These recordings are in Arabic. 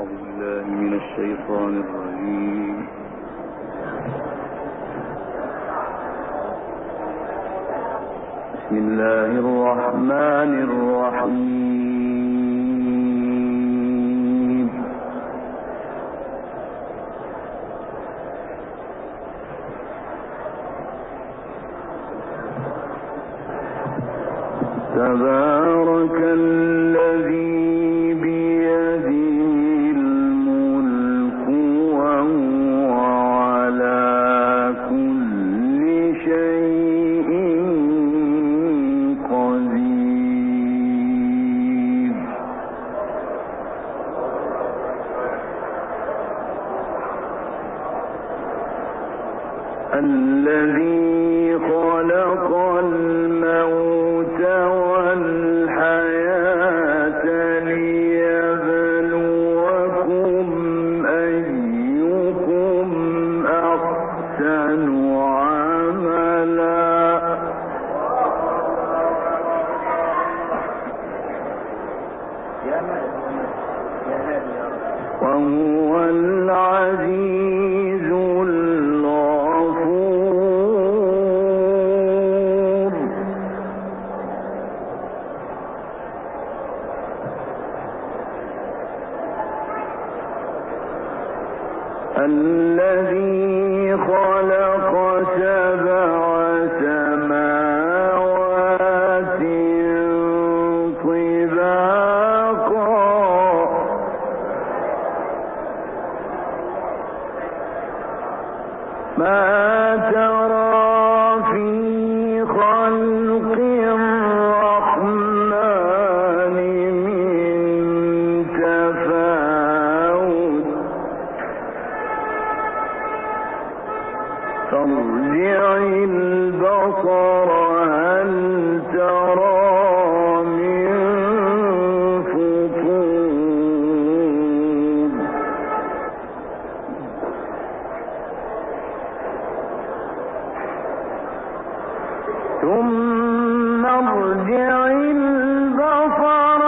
بالله من الشيطان الرجيم. بسم الله الرحمن الرحيم. تبارك الذي الذي خلق الموت والحياة ليبلوكم أيكم أحسن عملا وهو العزيز الذي خلق سبع سماوات طباقا ما ترى في خلق الرحمن من تفاوت فارجع البصر هل ترى من فطور ثم ارجع البصر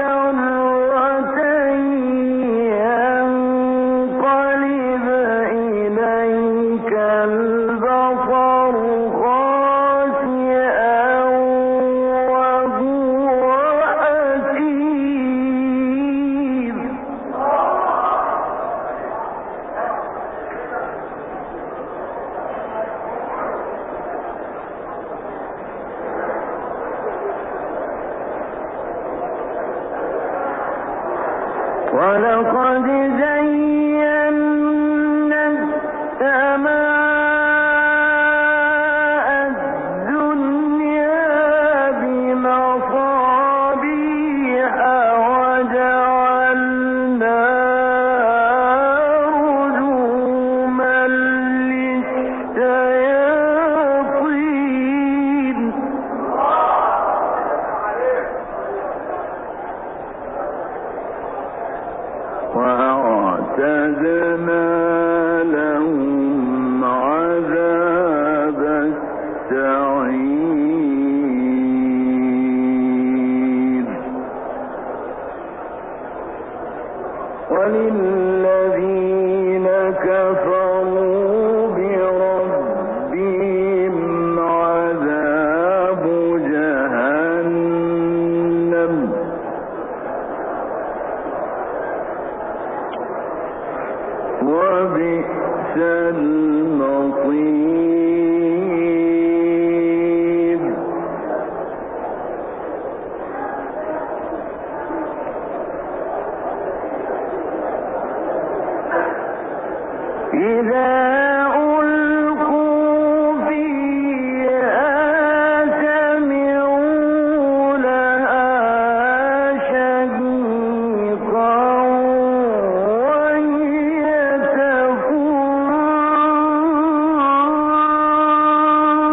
كرتين ينقلب إليك البصر خاسئا وهو حسير ولقد زينا السماء الدنيا بمصابيح وجعلناها رجوما للشياطين وأعتدنا لهم عذاب السعير وللذين كفروا بربهم عذاب جهنم وبئس المصير إذا ألقوا فيها سمعوا لها شهيقا وهي تفور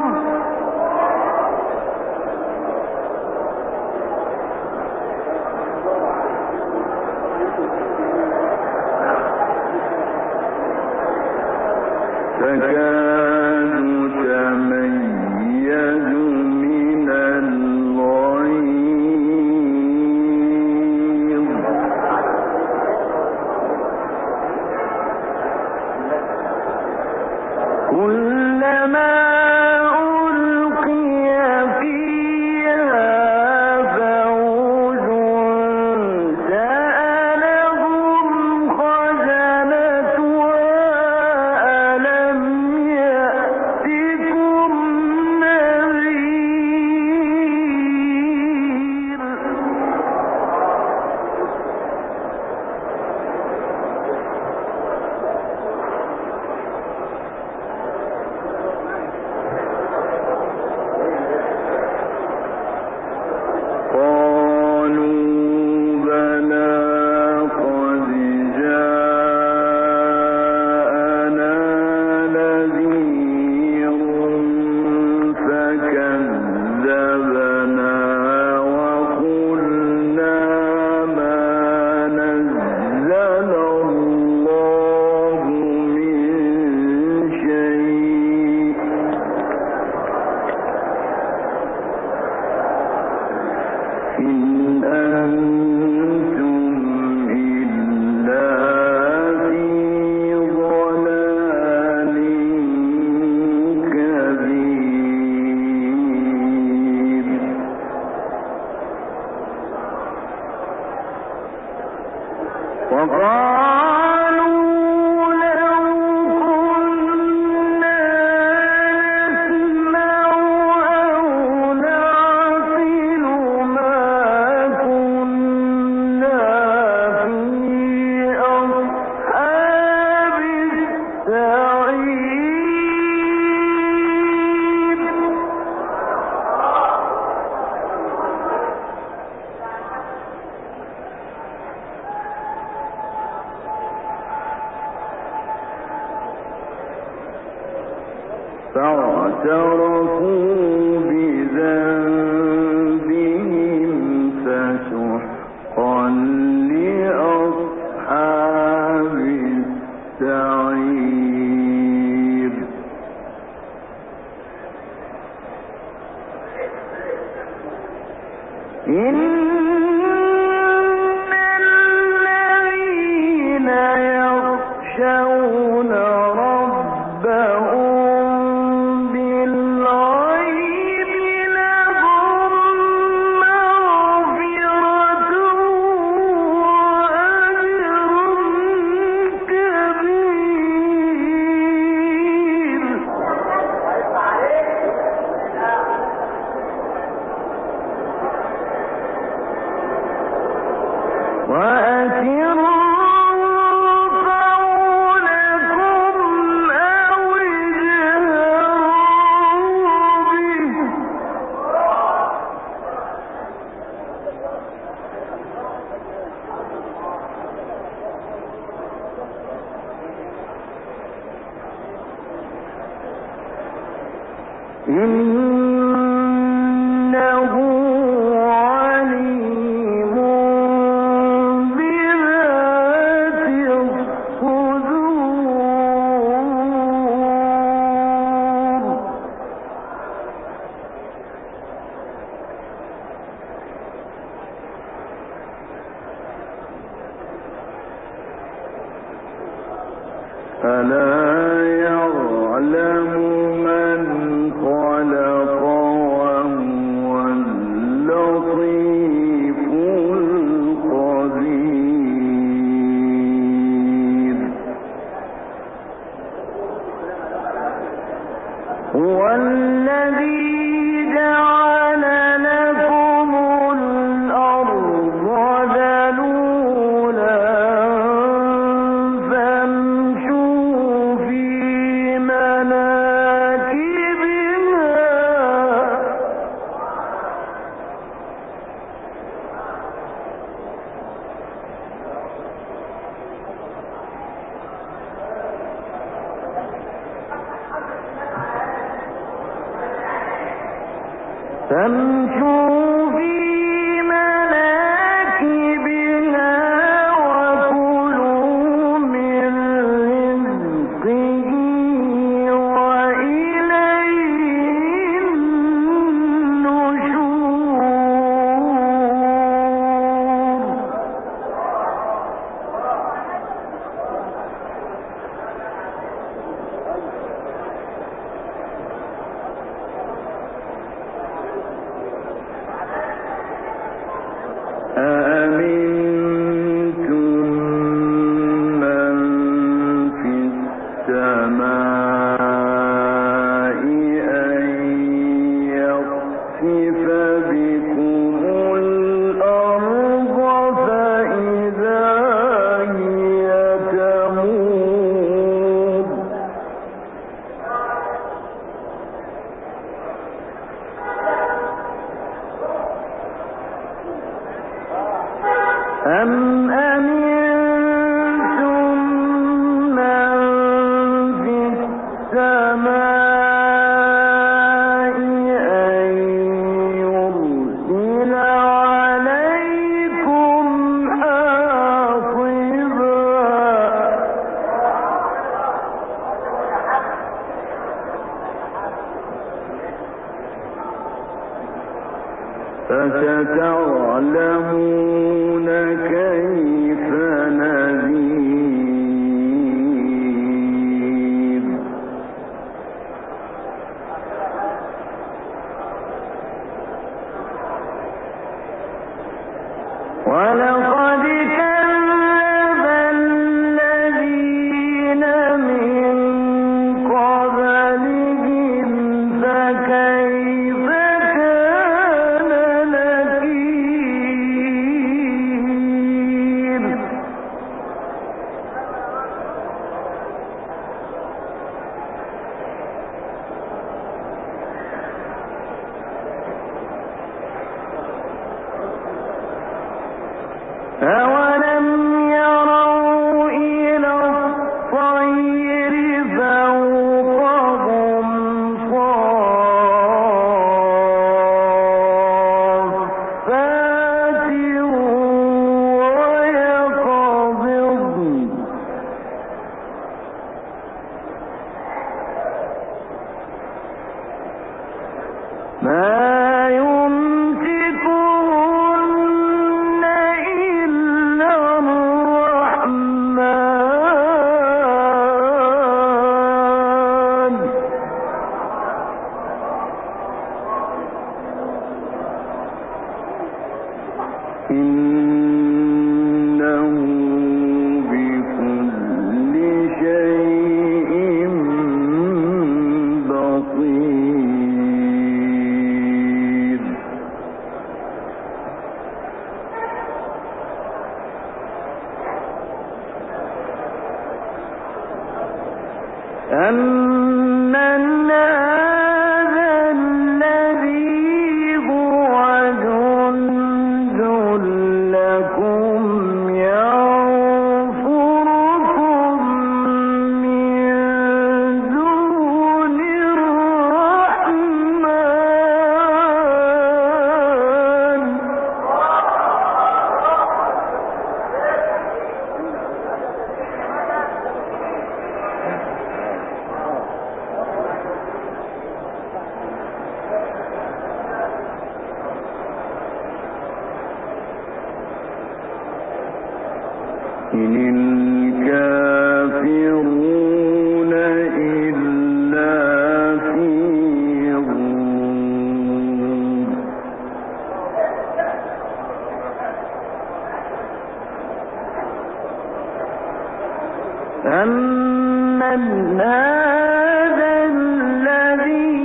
فاعترفوا بذنبهم فسحقا لأصحاب السعير. إن الذين يخشون إنه عليم بذات الصدور. ألا يعلم من خلق وهو اللطيف الخبير. هو الذي جعل لكم الأرض ذلولا فامشوا في مناكبها وكلوا من رزقه وإليه النشور. فستعلمون كيف نذير ولقد كذب الذين من قبلهم فكيف كان نكير أولم يروا إلى الطير فوقهم صافات ويقبضن ما يمسكهن إلا الرحمن إنه بكل شيء بصير أمن هذا الذي هو جند لكم ينصركم من دون الرحمن إن الكافرون إلا في غرور أمن هذا الذي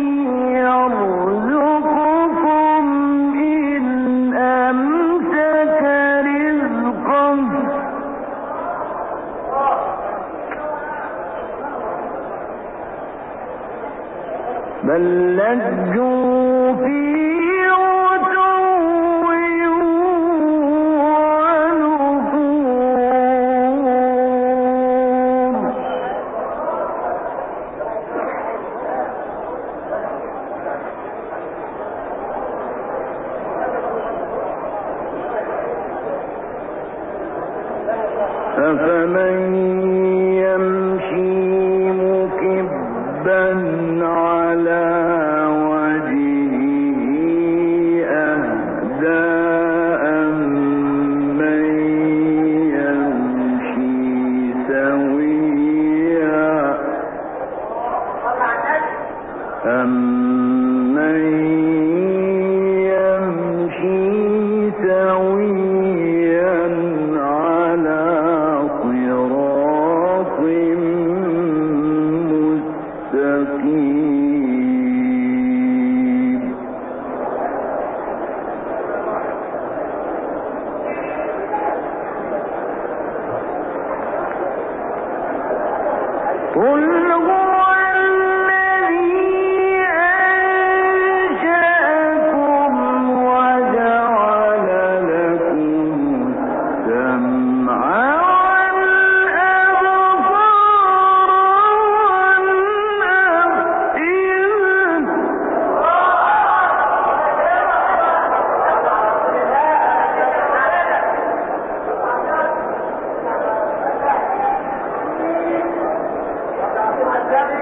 يرزقكم إن أمسك رزقه بل لجوا في عتو ونفور أفمن يمشي مكبا على وجهه أهدى أمن يمشي سويا أمن يمشي سويا على صراط مستقيم قل هو الذي أنشأكم وجعل لكم السمع والأبصار والأفئدة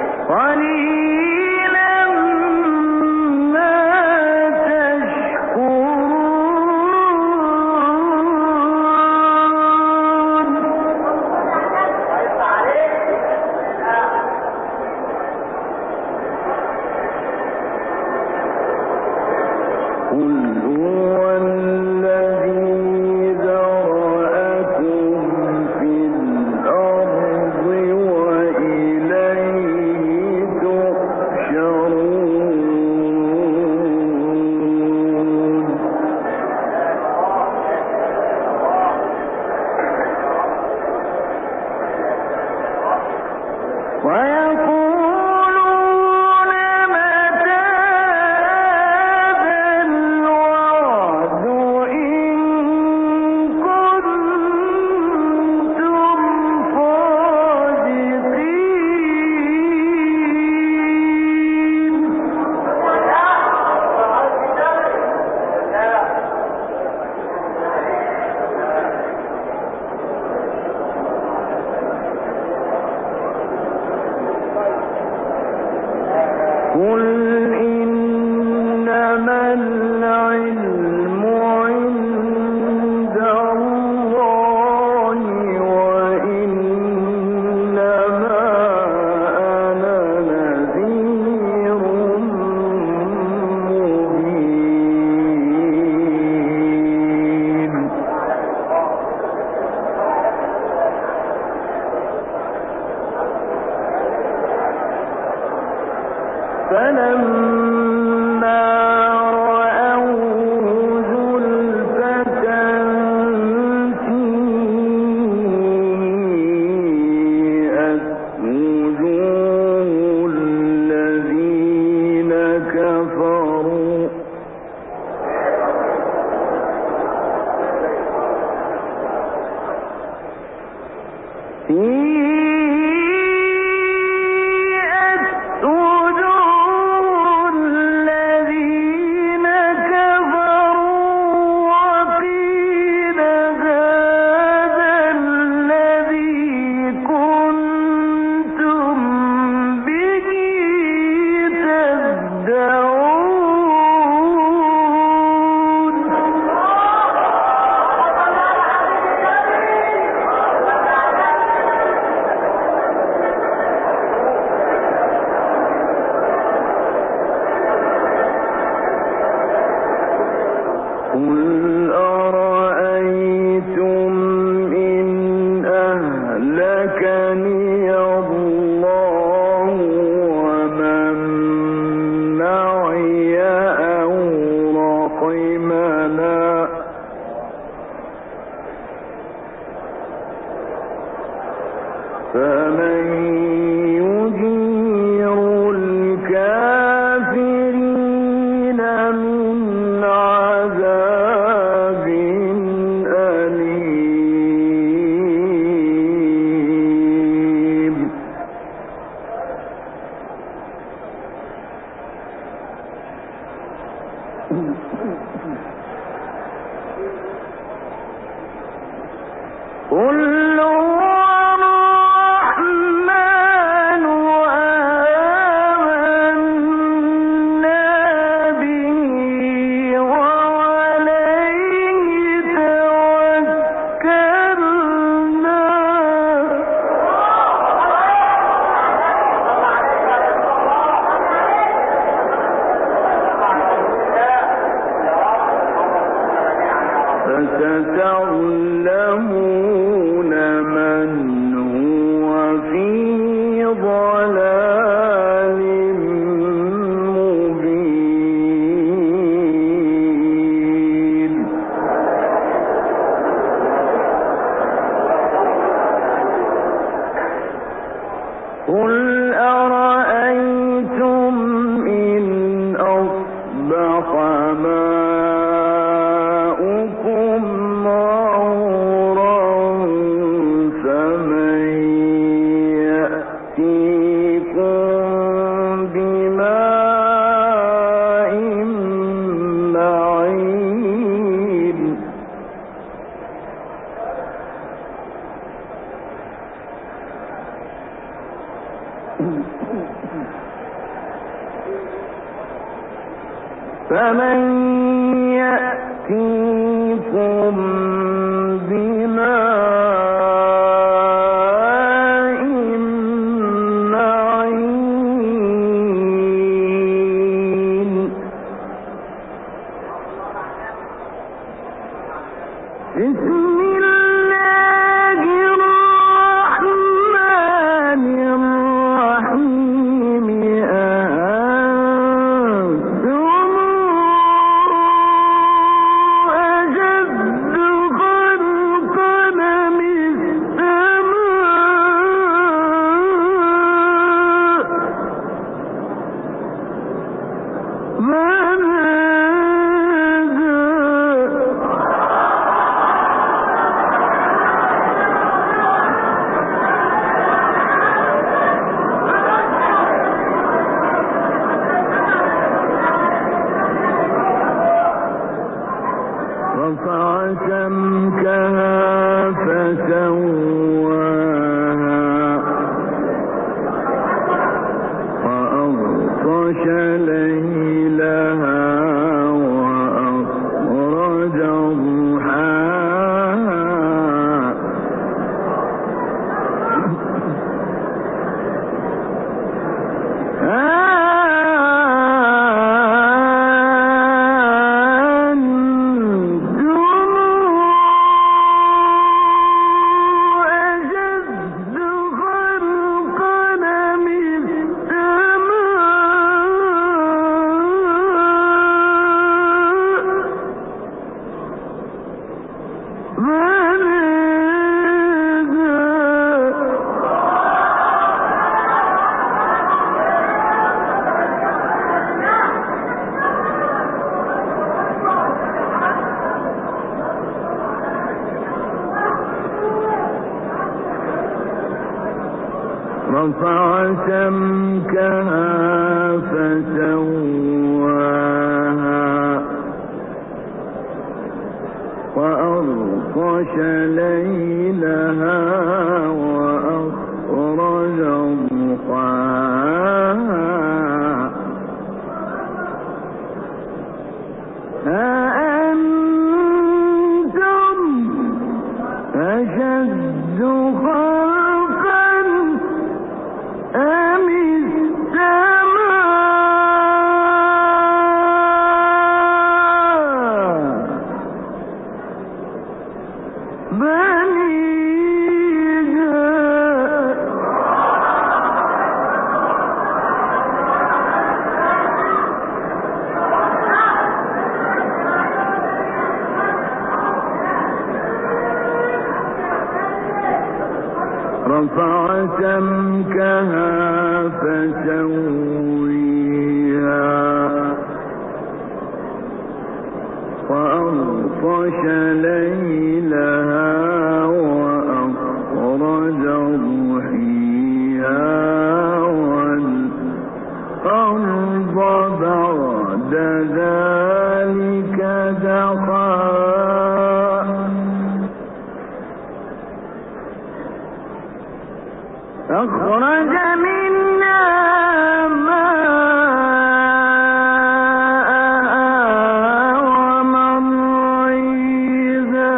فمن يأتيكم بماء معين بسم الله الرحمن الرحيم أنتم أشد رفع سمكها فسواها وأغطش ليلها وأخرج ضحاها أأنتم أشد خلقا أم السماء رفع سمكها فسويها وأغطش ليلها وأخرج ضحيها والأرض بعد ذلك دحاها أخرج منها ماءها ومرعيها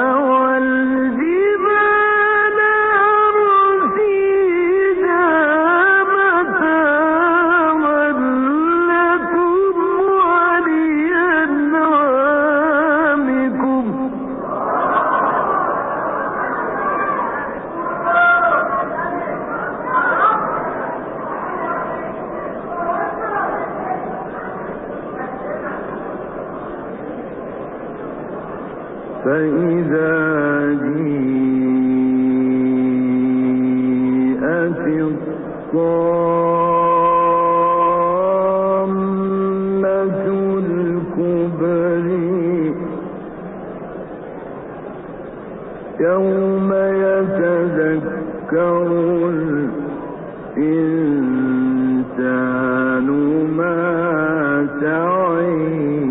والجبال أرسيها متاعا لكم ولأنعامكم فإذا جيءت الطامة الكبرى يوم يتذكر الإنسان ما سعى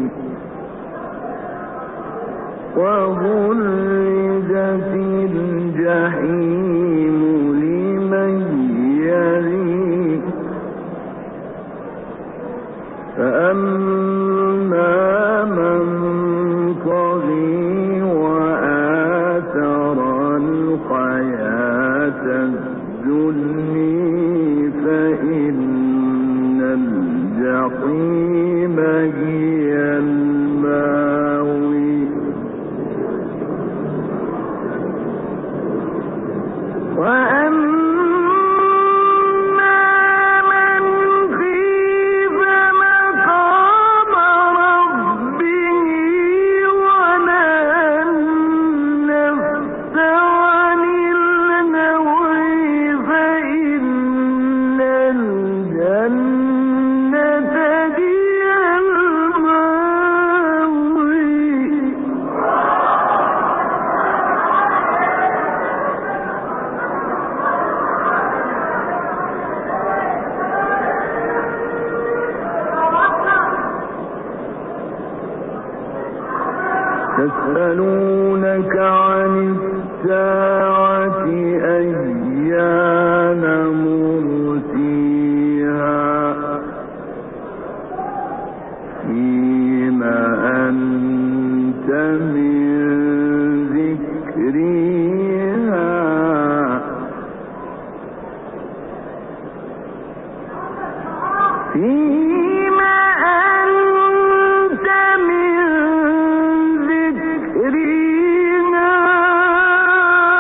وبرزت الجحيم لمن يرى فأما من طغى وآثر الحياة الدنيا فإن الجحيم هي المأوى وأما من خيف مقام ربه ونهى النفس عن الهوى فإن الجنة هي المأوى يسألونك عن الساعة أيان مرسيها فيما أنت من ذكرها فيما أنت من ذكرها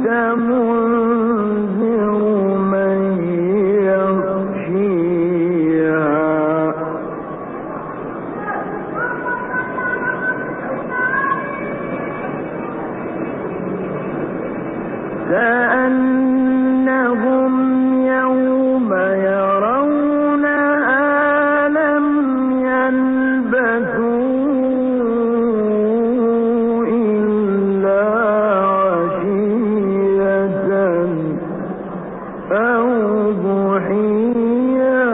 منذر من يخشيها كأنهم يوم يرونها لم يلبثوا إلا عشية أو ضحيا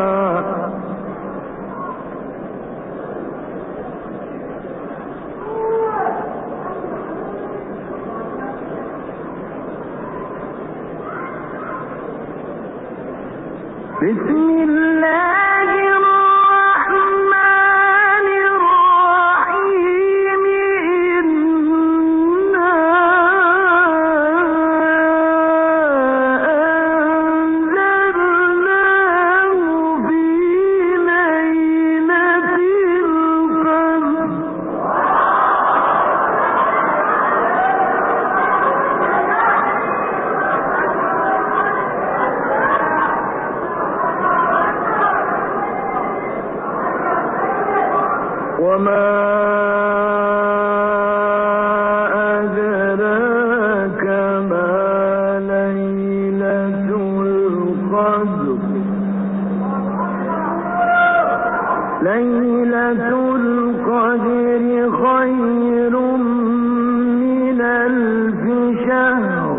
بسم الله الرحمن الرحيم إنا أنزلناه في ليلة القدر وما أدراك ما ليلة القدر ليلة القدر خير من ألف شهر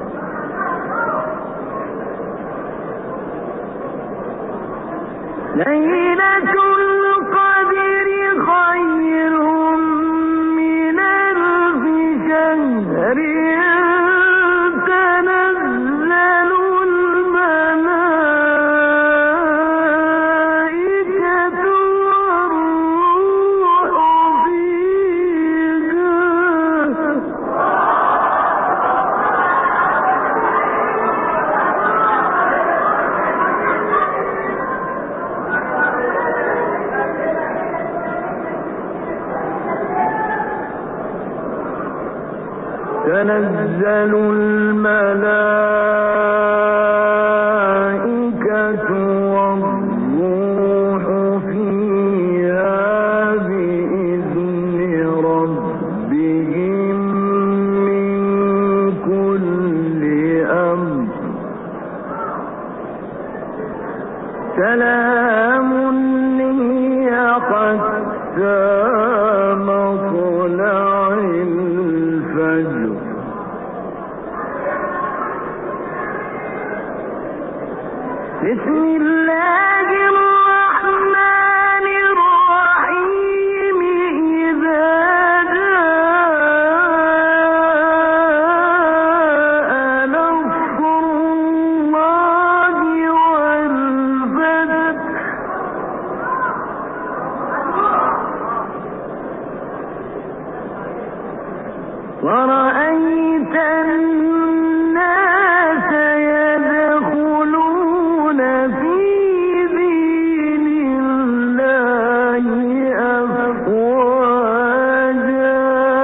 ليلة القدر خير من ألف شهر تنزل الملائكة والروح تنزل الملائكة والروح فيها بإذن ربهم من كل أمر سلام هي حتى مطلع الفجر بسم الله الرحمن الرحيم إذا جاء نصر الله والفتح ورأيت الناس يدخلون في دين الله أفواجا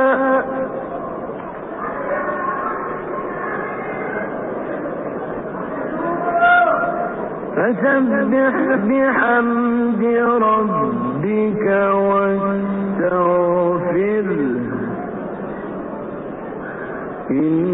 فسبح بحمد ربك واستغفره